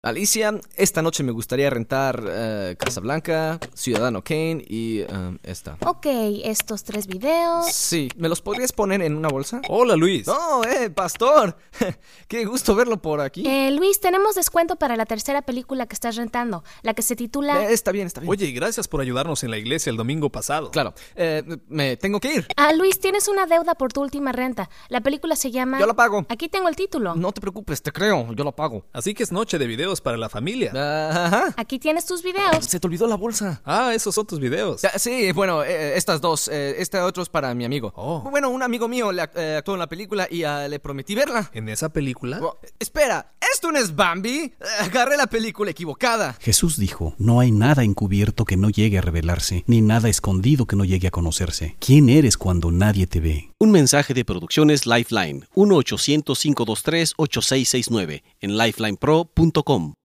Alicia, esta noche me gustaría rentar Casablanca, Ciudadano Kane y esta. Ok, estos 3 videos. Sí, ¿me los podrías poner en una bolsa? Hola, Luis. ¡Oh, pastor! ¡Qué gusto verlo por aquí! Luis, tenemos descuento para la tercera película que estás rentando, la que se titula... Está bien, está bien. Oye, gracias por ayudarnos en la iglesia el domingo pasado. Claro, me tengo que ir. Luis, tienes una deuda por tu última renta. La película se llama... Yo la pago. Aquí tengo el título. No te preocupes, te creo, yo la pago. Así que es noche de videos para la familia. Ajá. Aquí tienes tus videos. Se te olvidó la bolsa. Esos son tus videos. Sí, bueno, estas dos. Este otro es para mi amigo. Oh. Bueno, un amigo mío le actuó en la película y le prometí verla. ¿En esa película? Espera, ¿esto no es Bambi? Agarré la película equivocada. Jesús dijo, no hay nada encubierto que no llegue a revelarse, ni nada escondido que no llegue a conocerse. ¿Quién eres cuando nadie te ve? Un mensaje de Producciones Lifeline, 1-800-523-8669, en lifelinepro.com.